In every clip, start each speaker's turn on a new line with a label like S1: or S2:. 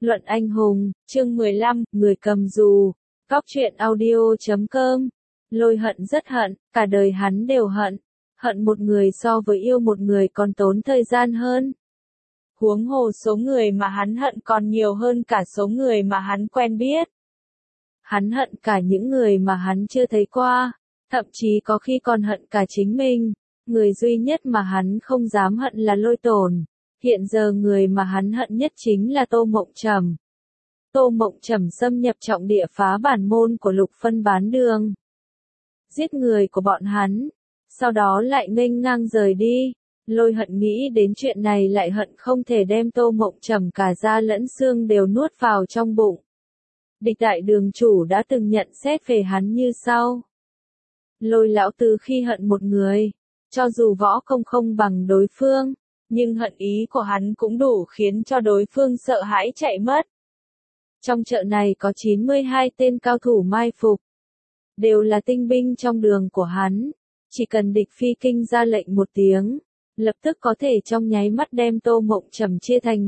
S1: Luận anh hùng, chương 15, người cầm dù. Góc truyện audio.com. Lôi hận rất hận, cả đời hắn đều hận. Hận một người so với yêu một người còn tốn thời gian hơn. Huống hồ số người mà hắn hận còn nhiều hơn cả số người mà hắn quen biết. Hắn hận cả những người mà hắn chưa thấy qua, thậm chí có khi còn hận cả chính mình. Người duy nhất mà hắn không dám hận là Lôi Tồn. Hiện giờ người mà hắn hận nhất chính là Tô Mộng Trầm. Tô Mộng Trầm xâm nhập trọng địa phá bản môn của Lục Phân bán đường. Giết người của bọn hắn, sau đó lại nghênh ngang rời đi. Lôi hận nghĩ đến chuyện này lại hận không thể đem Tô Mộng Trầm cả da lẫn xương đều nuốt vào trong bụng. Địch đại đường chủ đã từng nhận xét về hắn như sau. Lôi lão tứ khi hận một người, cho dù võ công không bằng đối phương, nhưng hận ý của hắn cũng đủ khiến cho đối phương sợ hãi chạy mất. Trong chợ này có 92 tên cao thủ mai phục. Đều là tinh binh trong đường của hắn. Chỉ cần địch phi kinh ra lệnh một tiếng, lập tức có thể trong nháy mắt đem Tô Mộng Trầm chia thành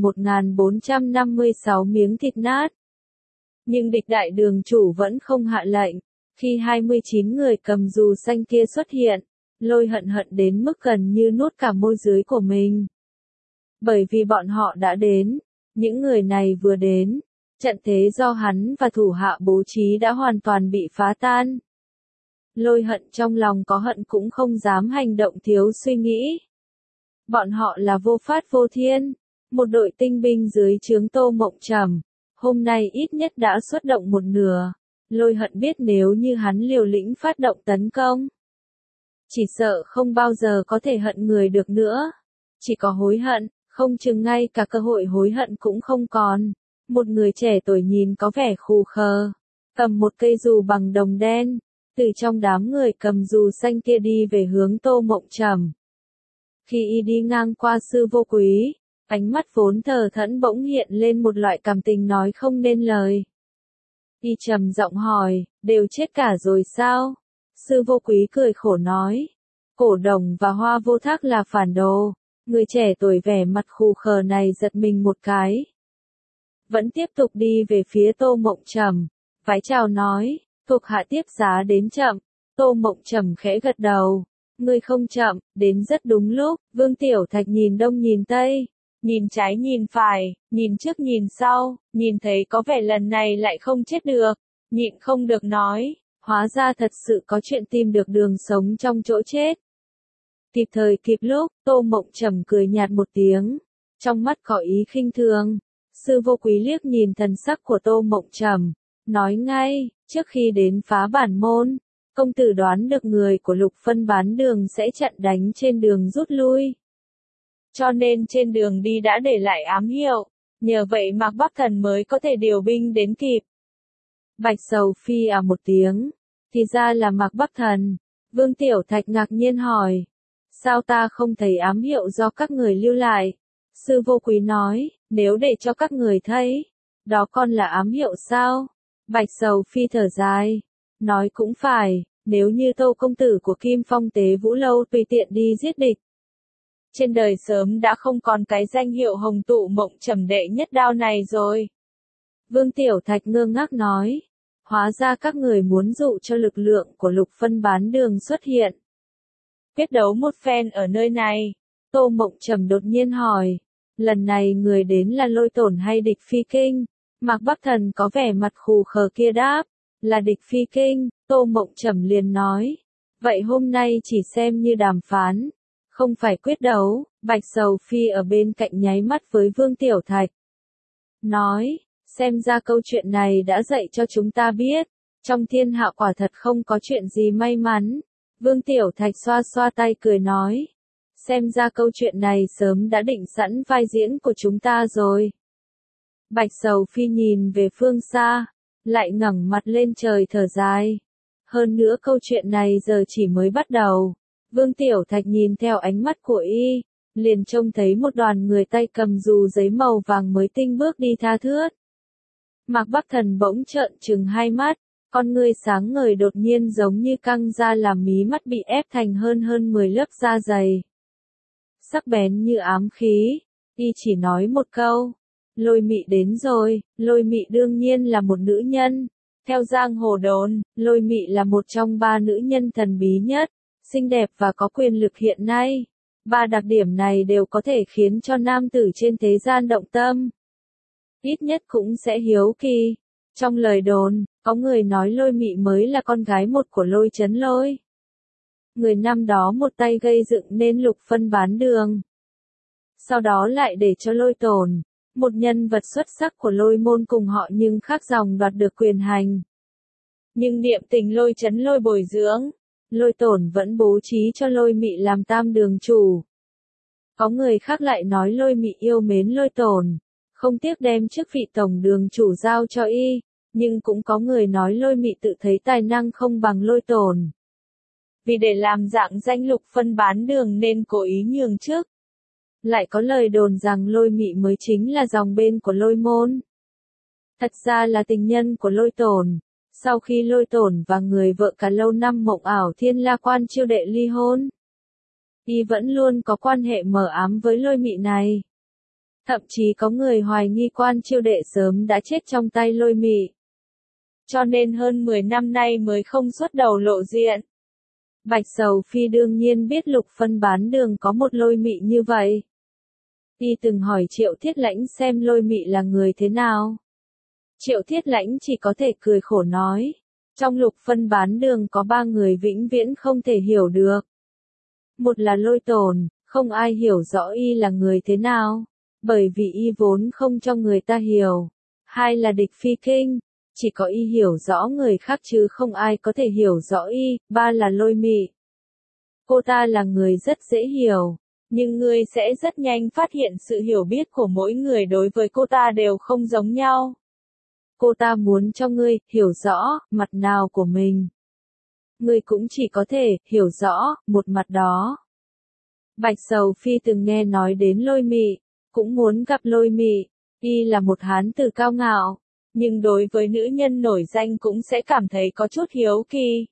S1: 1456 miếng thịt nát. Nhưng địch đại đường chủ vẫn không hạ lệnh. Khi 29 người cầm dù xanh kia xuất hiện, Lôi hận hận đến mức gần như nuốt cả môi dưới của mình. Bởi vì bọn họ đã đến, những người này vừa đến, trận thế do hắn và thủ hạ bố trí đã hoàn toàn bị phá tan. Lôi hận trong lòng có hận cũng không dám hành động thiếu suy nghĩ. Bọn họ là Vô Phát Vô Thiên, một đội tinh binh dưới trướng Tô Mộng Trầm, hôm nay ít nhất đã xuất động một nửa. Lôi hận biết nếu như hắn liều lĩnh phát động tấn công, chỉ sợ không bao giờ có thể hận người được nữa. Chỉ có hối hận, không chừng ngay cả cơ hội hối hận cũng không còn. Một người trẻ tuổi nhìn có vẻ khù khờ, cầm một cây dù bằng đồng đen, từ trong đám người cầm dù xanh kia đi về hướng Tô Mộng Trầm. Khi y đi ngang qua Sư Vô Quý, ánh mắt vốn thờ thẫn bỗng hiện lên một loại cảm tình nói không nên lời. Y trầm giọng hỏi, đều chết cả rồi sao? Sư Vô Quý cười khổ nói, Cổ Đồng và Hoa Vô Thác là phản đồ. Người trẻ tuổi vẻ mặt khù khờ này giật mình một cái. Vẫn tiếp tục đi về phía Tô Mộng Trầm, vái chào nói, thuộc hạ tiếp giá đến chậm. Tô Mộng Trầm khẽ gật đầu, ngươi không chậm, đến rất đúng lúc. Vương Tiểu Thạch nhìn đông nhìn tây, nhìn trái nhìn phải, nhìn trước nhìn sau, nhìn thấy có vẻ lần này lại không chết được, nhịn không được nói, hóa ra thật sự có chuyện tìm được đường sống trong chỗ chết. Kịp thời kịp lúc, Tô Mộng Trầm cười nhạt một tiếng, trong mắt có ý khinh thường. Sư Vô Quý liếc nhìn thần sắc của Tô Mộng Trầm, nói ngay, trước khi đến phá bản môn, công tử đoán được người của Lục Phân bán đường sẽ chặn đánh trên đường rút lui. Cho nên trên đường đi đã để lại ám hiệu, nhờ vậy Mạc Bắc Thần mới có thể điều binh đến kịp. Bạch Sầu Phi một tiếng, thì ra là Mạc Bắc Thần. Vương Tiểu Thạch ngạc nhiên hỏi, sao ta không thấy ám hiệu do các người lưu lại? Sư Vô Quý nói, nếu để cho các người thấy, đó còn là ám hiệu sao? Bạch Sầu Phi thở dài, nói cũng phải, nếu như Tô công tử của Kim Phong Tế Vũ Lâu tùy tiện đi giết địch, trên đời sớm đã không còn cái danh hiệu Hồng Tụ Mộng Trầm đệ nhất đao này rồi. Vương Tiểu Thạch ngơ ngác nói, hóa ra các người muốn dụ cho lực lượng của Lục Phân bán đường xuất hiện. Quyết đấu một phen ở nơi này. Tô Mộng Trầm đột nhiên hỏi, lần này người đến là Lôi Tổn hay địch Phi Kinh? Mạc Bắc Thần có vẻ mặt khù khờ kia đáp, là địch Phi Kinh. Tô Mộng Trầm liền nói, vậy hôm nay chỉ xem như đàm phán, không phải quyết đấu. Bạch Sầu Phi ở bên cạnh nháy mắt với Vương Tiểu Thạch, nói, xem ra câu chuyện này đã dạy cho chúng ta biết, trong thiên hạ quả thật không có chuyện gì may mắn. Vương Tiểu Thạch xoa xoa tay cười nói, xem ra câu chuyện này sớm đã định sẵn vai diễn của chúng ta rồi. Bạch Sầu Phi nhìn về phương xa, lại ngẩng mặt lên trời thở dài. Hơn nữa câu chuyện này giờ chỉ mới bắt đầu. Vương Tiểu Thạch nhìn theo ánh mắt của y, liền trông thấy một đoàn người tay cầm dù giấy màu vàng mới tinh bước đi tha thướt. Mạc Bắc Thần bỗng trợn trừng hai mắt, con ngươi sáng ngời đột nhiên giống như căng ra làm mí mắt bị ép thành hơn 10 lớp da dày. Sắc bén như ám khí, y chỉ nói một câu, Lôi mị đến rồi, lôi mị đương nhiên là một nữ nhân. Theo giang hồ đồn, lôi mị là một trong 3 nữ nhân thần bí nhất, xinh đẹp và có quyền lực hiện nay. 3 đặc điểm này đều có thể khiến cho nam tử trên thế gian động tâm. Ít nhất cũng sẽ hiếu kỳ. Trong lời đồn, có người nói lôi mị mới là con gái một của Lôi Chấn Lôi. Người năm đó một tay gây dựng nên Lục Phân bán đường. Sau đó lại để cho Lôi Tổn, một nhân vật xuất sắc của Lôi môn cùng họ nhưng khác dòng đoạt được quyền hành. Nhưng niệm tình Lôi Chấn Lôi bồi dưỡng, Lôi Tổn vẫn bố trí cho Lôi mị làm tam đường chủ. Có người khác lại nói lôi mị yêu mến Lôi Tổn, không tiếc đem chức vị tổng đường chủ giao cho y, nhưng cũng có người nói lôi mị tự thấy tài năng không bằng Lôi Tổn. Vì để làm dạng danh Lục Phân bán đường nên cố ý nhường trước. Lại có lời đồn rằng lôi mị mới chính là dòng bên của Lôi môn. Thật ra là tình nhân của Lôi Tổn. Sau khi Lôi Tổn và người vợ cả lâu năm mộng ảo Thiên La Quan Chiêu Đệ ly hôn, y vẫn luôn có quan hệ mờ ám với lôi mị này. Thậm chí có người hoài nghi Quan Chiêu Đệ sớm đã chết trong tay lôi mị. Cho nên hơn 10 năm nay mới không xuất đầu lộ diện. Bạch Sầu Phi đương nhiên biết Lục Phân bán đường có một lôi mị như vậy. Y từng hỏi Triệu Thiết Lãnh xem lôi mị là người thế nào. Triệu Thiết Lãnh chỉ có thể cười khổ nói, trong Lục Phân bán đường có 3 người vĩnh viễn không thể hiểu được. Một là Lôi Tổn, không ai hiểu rõ y là người thế nào, bởi vì y vốn không cho người ta hiểu. 2 là Địch Phi Kinh, chỉ có y hiểu rõ người khác chứ không ai có thể hiểu rõ y. 3 là Lôi mị. Cô ta là người rất dễ hiểu, nhưng ngươi sẽ rất nhanh phát hiện sự hiểu biết của mỗi người đối với cô ta đều không giống nhau. Cô ta muốn cho ngươi hiểu rõ mặt nào của mình. Ngươi cũng chỉ có thể hiểu rõ một mặt đó. Bạch Sầu Phi từng nghe nói đến lôi mị, cũng muốn gặp lôi mị. Y là một hán tử cao ngạo, nhưng đối với nữ nhân nổi danh cũng sẽ cảm thấy có chút hiếu kỳ.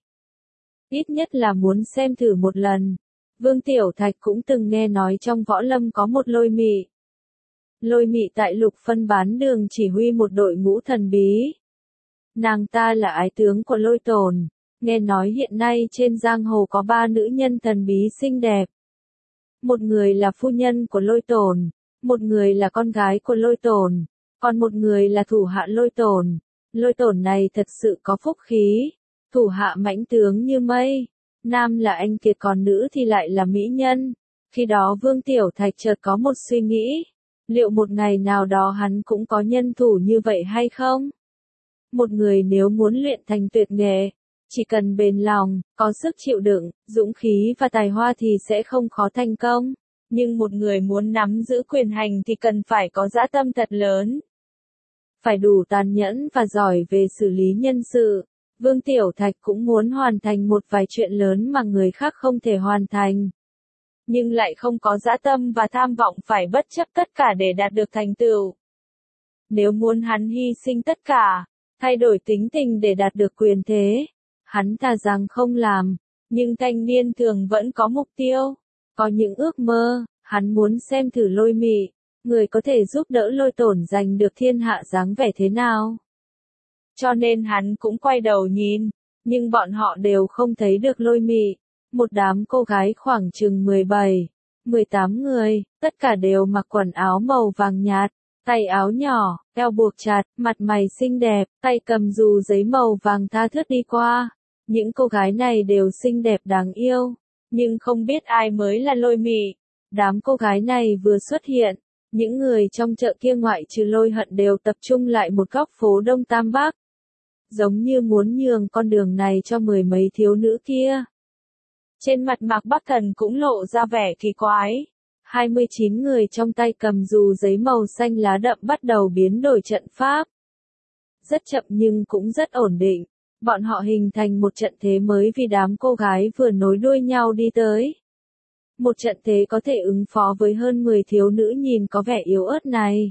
S1: Ít nhất là muốn xem thử một lần. Vương Tiểu Thạch cũng từng nghe nói trong võ lâm có một lôi mị. Lôi mị tại Lục Phân bán đường chỉ huy một đội ngũ thần bí. Nàng ta là ái tướng của Lôi Tổn. Nghe nói hiện nay trên giang hồ có 3 nữ nhân thần bí xinh đẹp. Một người là phu nhân của Lôi Tổn, một người là con gái của Lôi Tổn, còn một người là thủ hạ Lôi Tổn. Lôi Tổn này thật sự có phúc khí, thủ hạ mãnh tướng như mây. Nam là anh kiệt còn nữ thì lại là mỹ nhân. Khi đó Vương Tiểu Thạch chợt có một suy nghĩ, liệu một ngày nào đó hắn cũng có nhân thủ như vậy hay không? Một người nếu muốn luyện thành tuyệt nghệ, chỉ cần bền lòng, có sức chịu đựng, dũng khí và tài hoa thì sẽ không khó thành công. Nhưng một người muốn nắm giữ quyền hành thì cần phải có dã tâm thật lớn. Phải đủ tàn nhẫn và giỏi về xử lý nhân sự. Vương Tiểu Thạch cũng muốn hoàn thành một vài chuyện lớn mà người khác không thể hoàn thành. Nhưng lại không có dã tâm và tham vọng phải bất chấp tất cả để đạt được thành tựu. Nếu muốn hắn hy sinh tất cả, thay đổi tính tình để đạt được quyền thế, hắn thà rằng không làm. Nhưng thanh niên thường vẫn có mục tiêu, có những ước mơ. Hắn muốn xem thử lôi mị, người có thể giúp đỡ Lôi Tổn giành được thiên hạ dáng vẻ thế nào. Cho nên hắn cũng quay đầu nhìn, nhưng bọn họ đều không thấy được lôi mị. Một đám cô gái khoảng chừng 17, 18 người, tất cả đều mặc quần áo màu vàng nhạt, tay áo nhỏ, eo buộc chặt, mặt mày xinh đẹp, tay cầm dù giấy màu vàng tha thướt đi qua. Những cô gái này đều xinh đẹp đáng yêu, nhưng không biết ai mới là lôi mị. Đám cô gái này vừa xuất hiện, những người trong chợ kia ngoại trừ Lôi Hận đều tập trung lại một góc phố Đông Tam Bắc. Giống như muốn nhường con đường này cho 10 mấy thiếu nữ kia. Trên mặt Mạc Bắc Thần cũng lộ ra vẻ kỳ quái. 29 người trong tay cầm dù giấy màu xanh lá đậm bắt đầu biến đổi trận pháp. Rất chậm nhưng cũng rất ổn định. Bọn họ hình thành một trận thế mới vì đám cô gái vừa nối đuôi nhau đi tới. Một trận thế có thể ứng phó với hơn 10 thiếu nữ nhìn có vẻ yếu ớt này.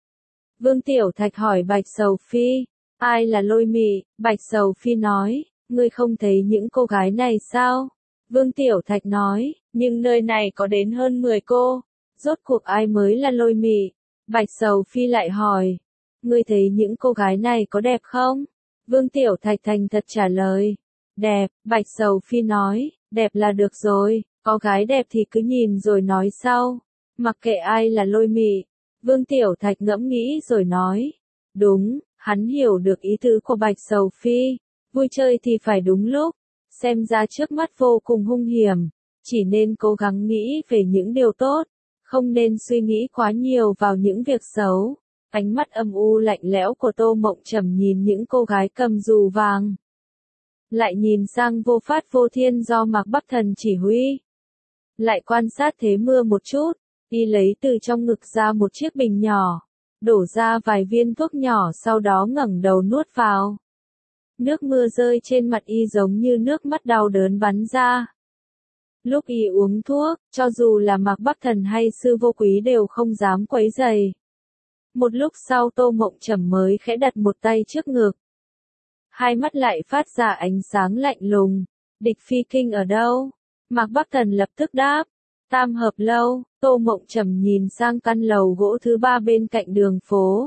S1: Vương Tiểu Thạch hỏi Bạch Sầu Phi, ai là lôi mị? Bạch Sầu Phi nói, ngươi không thấy những cô gái này sao? Vương Tiểu Thạch nói, nhưng nơi này có đến hơn 10 cô. Rốt cuộc ai mới là lôi mị? Bạch Sầu Phi lại hỏi, ngươi thấy những cô gái này có đẹp không? Vương Tiểu Thạch thành thật trả lời, đẹp. Bạch Sầu Phi nói, đẹp là được rồi, có gái đẹp thì cứ nhìn rồi nói sau, mặc kệ ai là Lôi Mị. Vương Tiểu Thạch ngẫm nghĩ rồi nói, đúng, hắn hiểu được ý tứ của Bạch Sầu Phi, vui chơi thì phải đúng lúc, xem ra trước mắt vô cùng hung hiểm, chỉ nên cố gắng nghĩ về những điều tốt, không nên suy nghĩ quá nhiều vào những việc xấu. Ánh mắt âm u lạnh lẽo của Tô Mộng Trầm nhìn những cô gái cầm dù vàng, lại nhìn sang Vô Phát Vô Thiên do Mạc Bắc Thần chỉ huy, lại quan sát Thế Mưa một chút, y lấy từ trong ngực ra một chiếc bình nhỏ, đổ ra vài viên thuốc nhỏ sau đó ngẩng đầu nuốt vào. Nước mưa rơi trên mặt y giống như nước mắt đau đớn bắn ra. Lúc y uống thuốc, cho dù là Mạc Bắc Thần hay Sư Vô Quý đều không dám quấy rầy. Một lúc sau Tô Mộng Trầm mới khẽ đặt một tay trước ngực. Hai mắt lại phát ra ánh sáng lạnh lùng. Địch Phi Kinh ở đâu? Mạc Bắc Thần lập tức đáp. Tam Hợp Lâu. Tô Mộng Trầm nhìn sang căn lầu gỗ thứ 3 bên cạnh đường phố.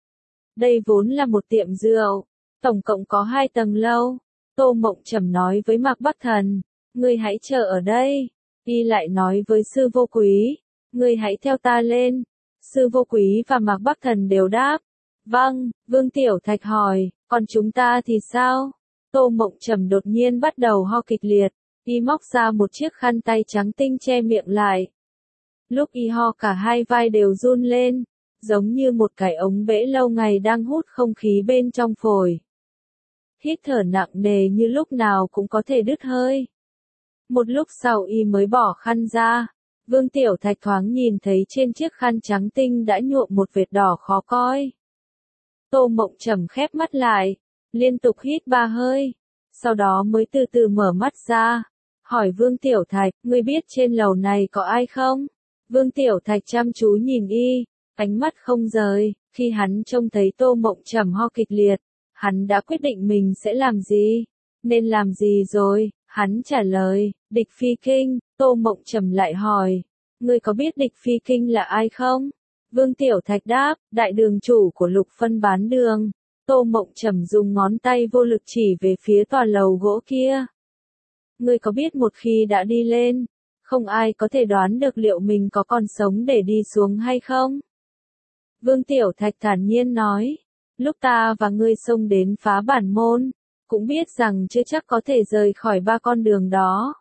S1: Đây vốn là một tiệm rượu. Tổng cộng có 2 tầng lâu. Tô Mộng Trầm nói với Mạc Bắc Thần. Ngươi hãy chờ ở đây. Y lại nói với Sư Vô Quý. Ngươi hãy theo ta lên. Sư Vô Quý và Mạc Bắc Thần đều đáp. Vâng. Vương Tiểu Thạch hỏi, còn chúng ta thì sao? Tô Mộng Trầm đột nhiên bắt đầu ho kịch liệt. Y móc ra một chiếc khăn tay trắng tinh che miệng lại. Lúc y ho cả hai vai đều run lên, giống như một cái ống bể lâu ngày đang hút không khí bên trong phổi. Hít thở nặng nề như lúc nào cũng có thể đứt hơi. Một lúc sau y mới bỏ khăn ra. Vương Tiểu Thạch thoáng nhìn thấy trên chiếc khăn trắng tinh đã nhuộm một vệt đỏ khó coi. Tô Mộng Trầm khép mắt lại, liên tục hít 3 hơi, sau đó mới từ từ mở mắt ra, hỏi Vương Tiểu Thạch, ngươi biết trên lầu này có ai không? Vương Tiểu Thạch chăm chú nhìn y, ánh mắt không rời, khi hắn trông thấy Tô Mộng Trầm ho kịch liệt, hắn đã quyết định mình sẽ làm gì, nên làm gì rồi, hắn trả lời, Địch Phi Kinh. Tô Mộng Trầm lại hỏi, ngươi có biết Địch Phi Kinh là ai không? Vương Tiểu Thạch đáp, đại đường chủ của Lục Phân bán đường. Tô Mộng Trầm dùng ngón tay vô lực chỉ về phía tòa lầu gỗ kia. Ngươi có biết một khi đã đi lên, không ai có thể đoán được liệu mình có còn sống để đi xuống hay không? Vương Tiểu Thạch thản nhiên nói, lúc ta và ngươi xông đến phá bản môn, cũng biết rằng chưa chắc có thể rời khỏi 3 con đường đó.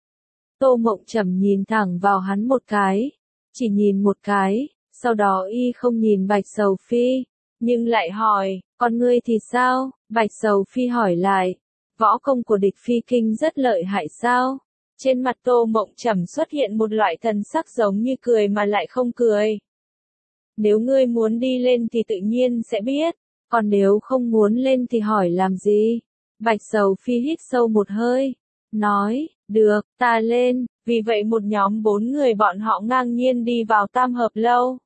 S1: Tô Mộng Trầm nhìn thẳng vào hắn một cái, chỉ nhìn một cái, sau đó y không nhìn Bạch Sầu Phi, nhưng lại hỏi, còn ngươi thì sao? Bạch Sầu Phi hỏi lại, võ công của Địch Phi Kinh rất lợi hại sao? Trên mặt Tô Mộng Trầm xuất hiện một loại thần sắc giống như cười mà lại không cười. Nếu ngươi muốn đi lên thì tự nhiên sẽ biết, còn nếu không muốn lên thì hỏi làm gì? Bạch Sầu Phi hít sâu một hơi, nói, được, ta lên. Vì vậy một nhóm 4 người bọn họ ngang nhiên đi vào Tam Hợp Lâu.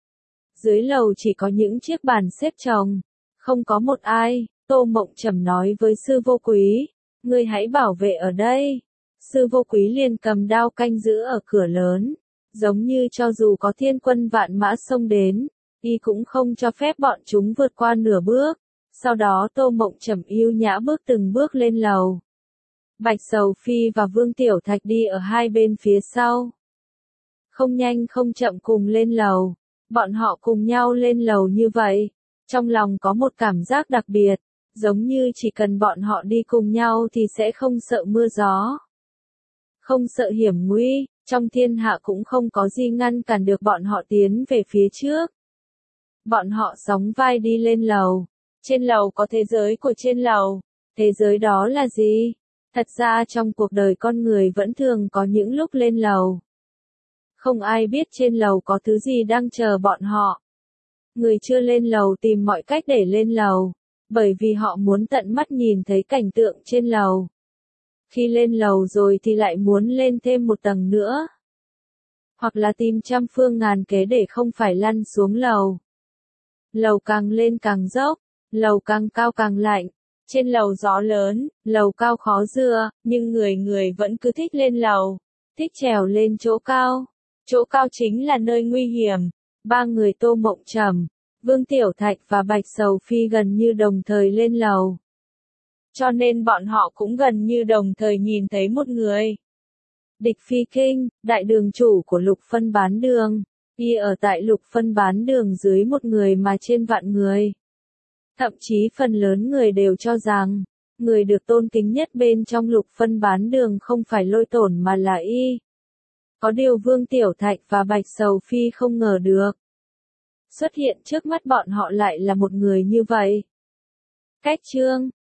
S1: Dưới lầu chỉ có những chiếc bàn xếp chồng, không có một ai. Tô Mộng Trầm nói với Sư Vô Quý, ngươi hãy bảo vệ ở đây. Sư Vô Quý liền cầm đao canh giữ ở cửa lớn, giống như cho dù có thiên quân vạn mã xông đến, y cũng không cho phép bọn chúng vượt qua nửa bước. Sau đó Tô Mộng Trầm yêu nhã bước từng bước lên lầu. Bạch Sầu Phi và Vương Tiểu Thạch đi ở hai bên phía sau. Không nhanh không chậm cùng lên lầu. Bọn họ cùng nhau lên lầu như vậy. Trong lòng có một cảm giác đặc biệt. Giống như chỉ cần bọn họ đi cùng nhau thì sẽ không sợ mưa gió. Không sợ hiểm nguy. Trong thiên hạ cũng không có gì ngăn cản được bọn họ tiến về phía trước. Bọn họ sóng vai đi lên lầu. Trên lầu có thế giới của trên lầu. Thế giới đó là gì? Thật ra trong cuộc đời con người vẫn thường có những lúc lên lầu. Không ai biết trên lầu có thứ gì đang chờ bọn họ. Người chưa lên lầu tìm mọi cách để lên lầu, bởi vì họ muốn tận mắt nhìn thấy cảnh tượng trên lầu. Khi lên lầu rồi thì lại muốn lên thêm một tầng nữa. Hoặc là tìm trăm phương ngàn kế để không phải lăn xuống lầu. Lầu càng lên càng dốc, lầu càng cao càng lạnh. Trên lầu gió lớn, lầu cao khó dựa, nhưng người người vẫn cứ thích lên lầu, thích trèo lên chỗ cao. Chỗ cao chính là nơi nguy hiểm, Ba người Tô Mộng Trầm, Vương Tiểu Thạch và Bạch Sầu Phi gần như đồng thời lên lầu. Cho nên bọn họ cũng gần như đồng thời nhìn thấy một người. Địch Phi Kinh, đại đường chủ của Lục Phân bán đường. Y ở tại Lục Phân bán đường dưới một người mà trên vạn người. Thậm chí phần lớn người đều cho rằng, người được tôn kính nhất bên trong Lục Phân bán đường không phải Lôi Tổn mà là Y. Có điều Vương Tiểu Thạch và Bạch Sầu Phi không ngờ được. Xuất hiện trước mắt bọn họ lại là một người như vậy. Cách chương